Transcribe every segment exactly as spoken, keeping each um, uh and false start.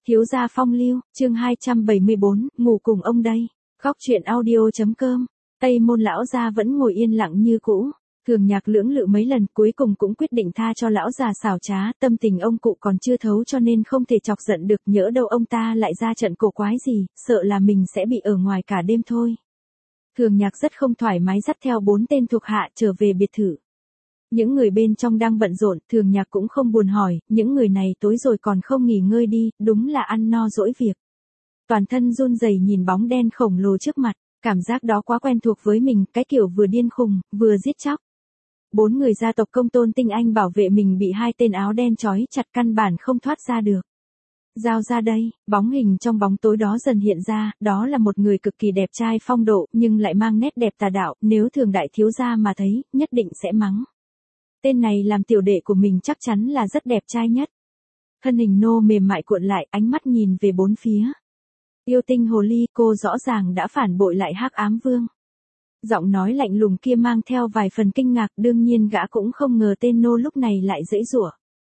Thiếu gia phong lưu, chương hai trăm bảy mươi bốn, ngủ cùng ông đây. Góc truyện audio.com. Tây môn lão gia vẫn ngồi yên lặng như cũ. Thường Nhạc lưỡng lự mấy lần cuối cùng cũng quyết định tha cho lão già xảo trá, tâm tình ông cụ còn chưa thấu cho nên không thể chọc giận được, nhỡ đâu ông ta lại ra trận cổ quái gì, sợ là mình sẽ bị ở ngoài cả đêm thôi. Thường Nhạc rất không thoải mái dắt theo bốn tên thuộc hạ trở về biệt thự. Những người bên trong đang bận rộn, Thường Nhạc cũng không buồn hỏi, những người này tối rồi còn không nghỉ ngơi đi, đúng là ăn no dỗi việc. Toàn thân run rẩy nhìn bóng đen khổng lồ trước mặt, cảm giác đó quá quen thuộc với mình, cái kiểu vừa điên khùng, vừa giết chóc. Bốn người gia tộc Công Tôn tinh anh bảo vệ mình bị hai tên áo đen trói chặt, căn bản không thoát ra được. Giao ra đây, bóng hình trong bóng tối đó dần hiện ra, đó là một người cực kỳ đẹp trai phong độ, nhưng lại mang nét đẹp tà đạo, nếu Thường đại thiếu gia mà thấy, nhất định sẽ mắng. Tên này làm tiểu đệ của mình chắc chắn là rất đẹp trai nhất. Thân hình nô mềm mại cuộn lại, ánh mắt nhìn về bốn phía. Yêu tinh hồ ly, cô rõ ràng đã phản bội lại Hắc Ám Vương. Giọng nói lạnh lùng kia mang theo vài phần kinh ngạc, đương nhiên gã cũng không ngờ tên nô lúc này lại giãy giụa.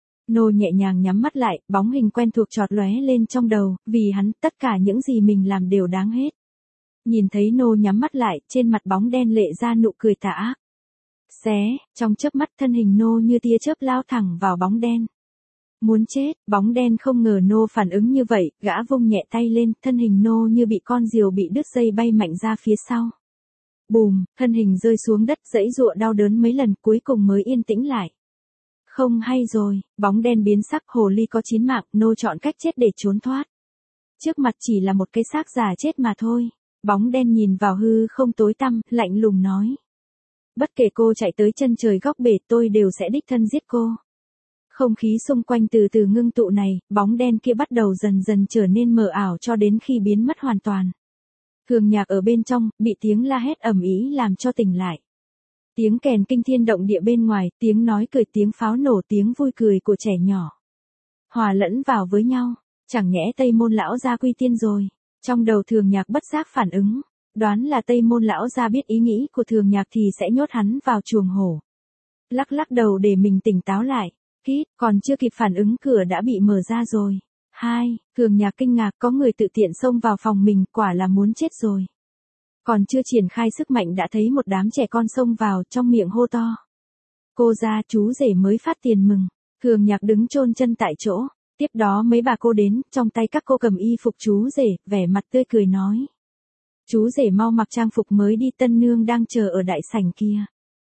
Nô nhẹ nhàng nhắm mắt lại, bóng hình quen thuộc chợt lóe lên trong đầu, vì hắn, tất cả những gì mình làm đều đáng hết. Nhìn thấy nô nhắm mắt lại, trên mặt bóng đen lệ ra nụ cười tà ác. Xé, trong chớp mắt thân hình nô như tia chớp lao thẳng vào bóng đen. Muốn chết, bóng đen không ngờ nô phản ứng như vậy, gã vung nhẹ tay lên, thân hình nô như bị con diều bị đứt dây bay mạnh ra phía sau. Bùm, thân hình rơi xuống đất, giãy giụa đau đớn mấy lần cuối cùng mới yên tĩnh lại. Không hay rồi, bóng đen biến sắc, hồ ly có chín mạng, nô chọn cách chết để trốn thoát. Trước mặt chỉ là một cái xác già chết mà thôi. Bóng đen nhìn vào hư không tối tăm, lạnh lùng nói. Bất kể cô chạy tới chân trời góc bể, tôi đều sẽ đích thân giết cô. Không khí xung quanh từ từ ngưng tụ này, bóng đen kia bắt đầu dần dần trở nên mờ ảo cho đến khi biến mất hoàn toàn. Thường Nhạc ở bên trong, bị tiếng la hét ầm ĩ làm cho tỉnh lại. Tiếng kèn kinh thiên động địa bên ngoài, tiếng nói cười, tiếng pháo nổ, tiếng vui cười của trẻ nhỏ. Hòa lẫn vào với nhau, chẳng nhẽ Tây môn lão gia quy tiên rồi. Trong đầu Thường Nhạc bất giác phản ứng, đoán là Tây môn lão gia biết ý nghĩ của Thường Nhạc thì sẽ nhốt hắn vào chuồng hổ. Lắc lắc đầu để mình tỉnh táo lại, kít, còn chưa kịp phản ứng cửa đã bị mở ra rồi. Hai, Thường Nhạc kinh ngạc, có người tự tiện xông vào phòng mình, quả là muốn chết rồi. Còn chưa triển khai sức mạnh đã thấy một đám trẻ con xông vào, trong miệng hô to. Cô ra, chú rể mới phát tiền mừng. Thường Nhạc đứng chôn chân tại chỗ. Tiếp đó mấy bà cô đến, trong tay các cô cầm y phục chú rể, vẻ mặt tươi cười nói. Chú rể mau mặc trang phục mới đi, tân nương đang chờ ở đại sảnh kia.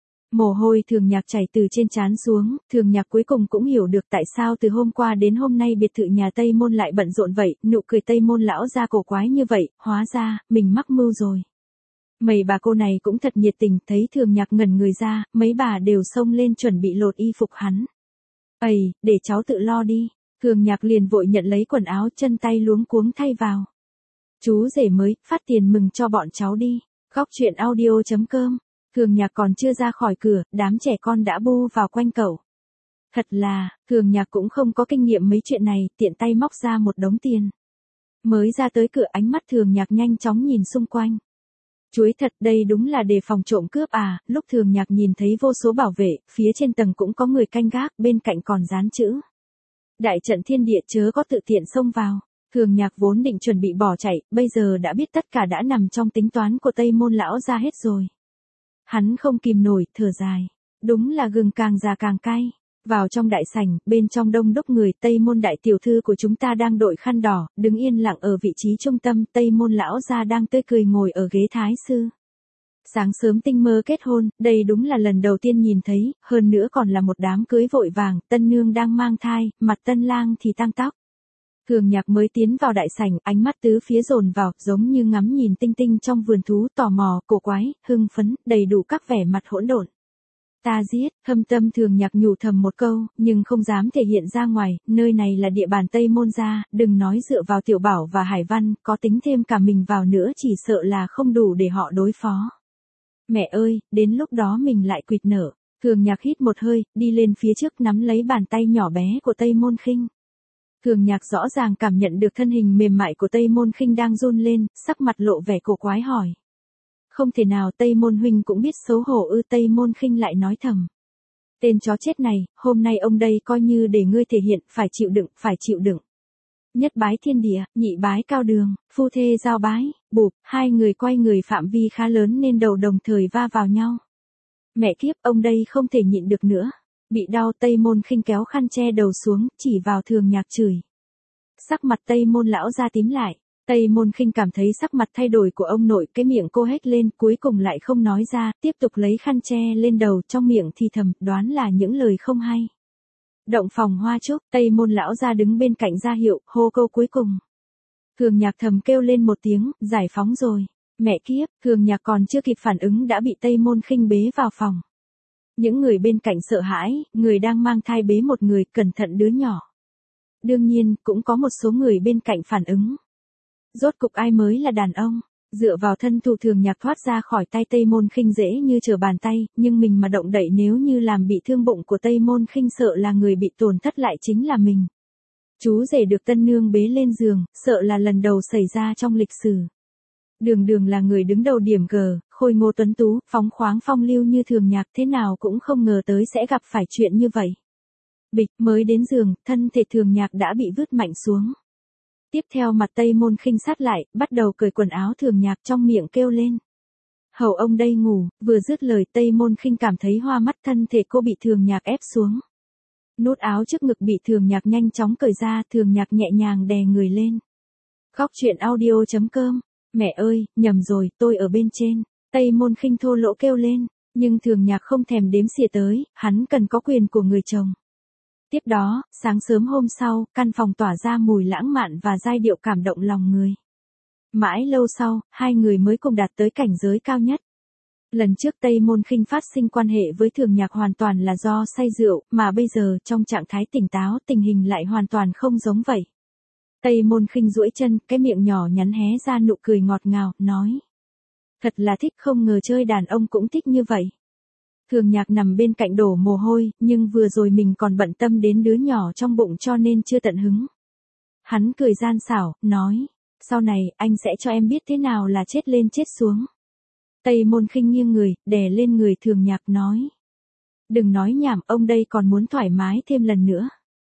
Mồ hôi Thường Nhạc chảy từ trên trán xuống, Thường Nhạc cuối cùng cũng hiểu được tại sao từ hôm qua đến hôm nay biệt thự nhà Tây Môn lại bận rộn vậy, nụ cười Tây Môn lão ra cổ quái như vậy, hóa ra, mình mắc mưu rồi. Mấy bà cô này cũng thật nhiệt tình, thấy Thường Nhạc ngẩn người ra, mấy bà đều xông lên chuẩn bị lột y phục hắn. Ây, để cháu tự lo đi. Thường Nhạc liền vội nhận lấy quần áo, chân tay luống cuống thay vào. Chú rể mới, phát tiền mừng cho bọn cháu đi. Góc truyện audio.com. Thường Nhạc còn chưa ra khỏi cửa, đám trẻ con đã bu vào quanh cậu. Thật là, Thường Nhạc cũng không có kinh nghiệm mấy chuyện này, tiện tay móc ra một đống tiền. Mới ra tới cửa, ánh mắt Thường Nhạc nhanh chóng nhìn xung quanh. Chuối thật, đây đúng là đề phòng trộm cướp à. Lúc Thường Nhạc nhìn thấy vô số bảo vệ, phía trên tầng cũng có người canh gác, bên cạnh còn dán chữ. Đại trận thiên địa, chớ có tự tiện xông vào. Thường Nhạc vốn định chuẩn bị bỏ chạy, bây giờ đã biết tất cả đã nằm trong tính toán của Tây môn lão ra hết rồi. Hắn không kìm nổi, thở dài. Đúng là gừng càng già càng cay. Vào trong đại sảnh, bên trong đông đúc người, Tây môn đại tiểu thư của chúng ta đang đội khăn đỏ, đứng yên lặng ở vị trí trung tâm, Tây môn lão gia đang tươi cười ngồi ở ghế thái sư. Sáng sớm tinh mơ kết hôn, đây đúng là lần đầu tiên nhìn thấy, hơn nữa còn là một đám cưới vội vàng, tân nương đang mang thai, mặt tân lang thì tang tóc. Thường Nhạc mới tiến vào đại sảnh, ánh mắt tứ phía dồn vào, giống như ngắm nhìn tinh tinh trong vườn thú, tò mò, cổ quái, hưng phấn, đầy đủ các vẻ mặt hỗn độn. Ta giết, thâm tâm Thường Nhạc nhủ thầm một câu, nhưng không dám thể hiện ra ngoài, nơi này là địa bàn Tây môn gia, đừng nói dựa vào Tiểu Bảo và Hải Văn, có tính thêm cả mình vào nữa chỉ sợ là không đủ để họ đối phó. Mẹ ơi, đến lúc đó mình lại quỵt nở. Thường Nhạc hít một hơi, đi lên phía trước nắm lấy bàn tay nhỏ bé của Tây Môn Khinh. Thường Nhạc rõ ràng cảm nhận được thân hình mềm mại của Tây Môn Khinh đang run lên, sắc mặt lộ vẻ cổ quái hỏi. Không thể nào, Tây Môn huynh cũng biết xấu hổ ư? Tây Môn Khinh lại nói thầm. Tên chó chết này, hôm nay ông đây coi như để ngươi thể hiện, phải chịu đựng, phải chịu đựng. Nhất bái thiên địa, nhị bái cao đường, phu thê giao bái, bụp, hai người quay người phạm vi khá lớn nên đầu đồng thời va vào nhau. Mẹ kiếp, ông đây không thể nhịn được nữa. Bị đau, Tây Môn Khinh kéo khăn che đầu xuống, chỉ vào Thường Nhạc chửi. Sắc mặt Tây Môn lão ra tím lại. Tây Môn Khinh cảm thấy sắc mặt thay đổi của ông nội, cái miệng cô hét lên, cuối cùng lại không nói ra, tiếp tục lấy khăn che lên đầu, trong miệng thì thầm, đoán là những lời không hay. Động phòng hoa trúc, Tây Môn lão ra đứng bên cạnh ra hiệu, hô câu cuối cùng. Thường Nhạc thầm kêu lên một tiếng, giải phóng rồi. Mẹ kiếp, Thường Nhạc còn chưa kịp phản ứng đã bị Tây Môn Khinh bế vào phòng. Những người bên cạnh sợ hãi, người đang mang thai bế một người, cẩn thận đứa nhỏ. Đương nhiên, cũng có một số người bên cạnh phản ứng. Rốt cục ai mới là đàn ông? Dựa vào thân thủ, Thường Nhạc thoát ra khỏi tay Tây Môn Khinh dễ như trở bàn tay, nhưng mình mà động đậy nếu như làm bị thương bụng của Tây Môn Khinh sợ là người bị tổn thất lại chính là mình. Chú rể được tân nương bế lên giường, sợ là lần đầu xảy ra trong lịch sử. Đường Đường là người đứng đầu điểm G, khôi ngô tuấn tú, phóng khoáng phong lưu như Thường Nhạc, thế nào cũng không ngờ tới sẽ gặp phải chuyện như vậy. Bịch, mới đến giường, thân thể Thường Nhạc đã bị vứt mạnh xuống. Tiếp theo mặt Tây Môn Khinh sát lại, bắt đầu cởi quần áo Thường Nhạc, trong miệng kêu lên. Hầu ông đây ngủ, vừa dứt lời Tây Môn Khinh cảm thấy hoa mắt, thân thể cô bị Thường Nhạc ép xuống. Nút áo trước ngực bị Thường Nhạc nhanh chóng cởi ra, Thường Nhạc nhẹ nhàng đè người lên. Khóc chuyện audio chấm com. Mẹ ơi, nhầm rồi, tôi ở bên trên. Tây Môn Khinh thô lỗ kêu lên, nhưng Thường Nhạc không thèm đếm xỉa tới, hắn cần có quyền của người chồng. Tiếp đó, sáng sớm hôm sau, căn phòng tỏa ra mùi lãng mạn và giai điệu cảm động lòng người. Mãi lâu sau, hai người mới cùng đạt tới cảnh giới cao nhất. Lần trước Tây Môn Khinh phát sinh quan hệ với Thường Nhạc hoàn toàn là do say rượu, mà bây giờ trong trạng thái tỉnh táo tình hình lại hoàn toàn không giống vậy. Tây Môn Khinh duỗi chân, cái miệng nhỏ nhắn hé ra nụ cười ngọt ngào, nói. Thật là thích, không ngờ chơi đàn ông cũng thích như vậy. Thường Nhạc nằm bên cạnh đổ mồ hôi, nhưng vừa rồi mình còn bận tâm đến đứa nhỏ trong bụng cho nên chưa tận hứng. Hắn cười gian xảo, nói. Sau này, anh sẽ cho em biết thế nào là chết lên chết xuống. Tây Môn Khinh nghiêng người, đè lên người Thường Nhạc, nói. Đừng nói nhảm, ông đây còn muốn thoải mái thêm lần nữa.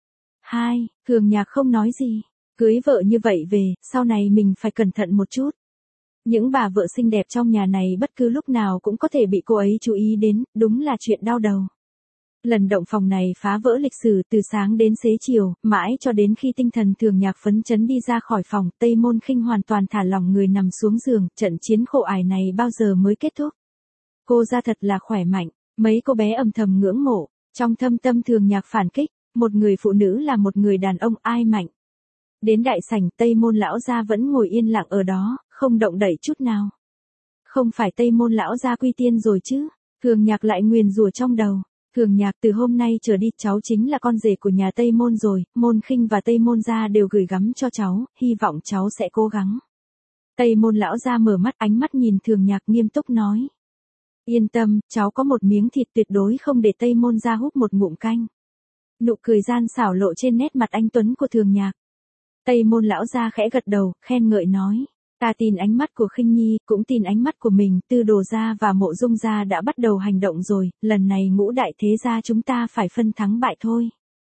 Hai, Thường Nhạc không nói gì. Cưới vợ như vậy về, sau này mình phải cẩn thận một chút. Những bà vợ xinh đẹp trong nhà này bất cứ lúc nào cũng có thể bị cô ấy chú ý đến, đúng là chuyện đau đầu. Lần động phòng này phá vỡ lịch sử, từ sáng đến xế chiều, mãi cho đến khi tinh thần Thường Nhạc phấn chấn đi ra khỏi phòng, Tây Môn Khinh hoàn toàn thả lỏng người nằm xuống giường, trận chiến khổ ải này bao giờ mới kết thúc. Cô ra thật là khỏe mạnh, mấy cô bé âm thầm ngưỡng mộ, trong thâm tâm Thường Nhạc phản kích, một người phụ nữ là một người đàn ông ai mạnh. Đến đại sảnh, Tây Môn lão gia vẫn ngồi yên lặng ở đó, không động đậy chút nào. Không phải Tây Môn lão gia quy tiên rồi chứ? Thường Nhạc lại nguyền rủa trong đầu. Thường Nhạc, từ hôm nay trở đi cháu chính là con rể của nhà Tây Môn rồi, Môn Khinh và Tây Môn gia đều gửi gắm cho cháu, hy vọng cháu sẽ cố gắng. Tây Môn lão gia mở mắt, ánh mắt nhìn Thường Nhạc nghiêm túc nói. Yên tâm, cháu có một miếng thịt, tuyệt đối không để Tây Môn gia húp một ngụm canh. Nụ cười gian xảo lộ trên nét mặt anh tuấn của Thường Nhạc. Tây Môn lão gia khẽ gật đầu, khen ngợi nói. Ta tin ánh mắt của Khinh Nhi, cũng tin ánh mắt của mình, Tư Đồ gia và Mộ Dung gia đã bắt đầu hành động rồi, lần này ngũ đại thế gia chúng ta phải phân thắng bại thôi.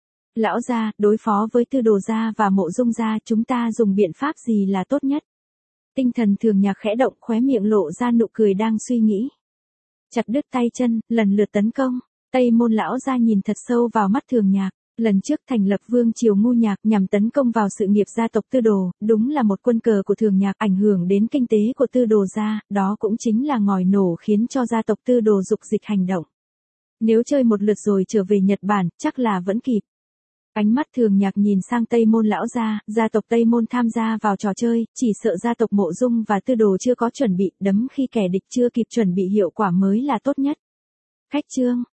Lão gia, đối phó với Tư Đồ gia và Mộ Dung gia chúng ta dùng biện pháp gì là tốt nhất? Tinh thần Thường Nhạc khẽ động, khóe miệng lộ ra nụ cười đang suy nghĩ. Chặt đứt tay chân, lần lượt tấn công. Tây Môn lão gia nhìn thật sâu vào mắt Thường Nhạc. Lần trước thành lập vương triều ngu nhạc nhằm tấn công vào sự nghiệp gia tộc Tư Đồ, đúng là một quân cờ của Thường Nhạc, ảnh hưởng đến kinh tế của Tư Đồ gia, đó cũng chính là ngòi nổ khiến cho gia tộc Tư Đồ dục dịch hành động. Nếu chơi một lượt rồi trở về Nhật Bản, chắc là vẫn kịp. Ánh mắt Thường Nhạc nhìn sang Tây Môn lão gia, gia tộc Tây Môn tham gia vào trò chơi, chỉ sợ gia tộc Mộ Dung và Tư Đồ chưa có chuẩn bị, đấm khi kẻ địch chưa kịp chuẩn bị hiệu quả mới là tốt nhất. Khách chương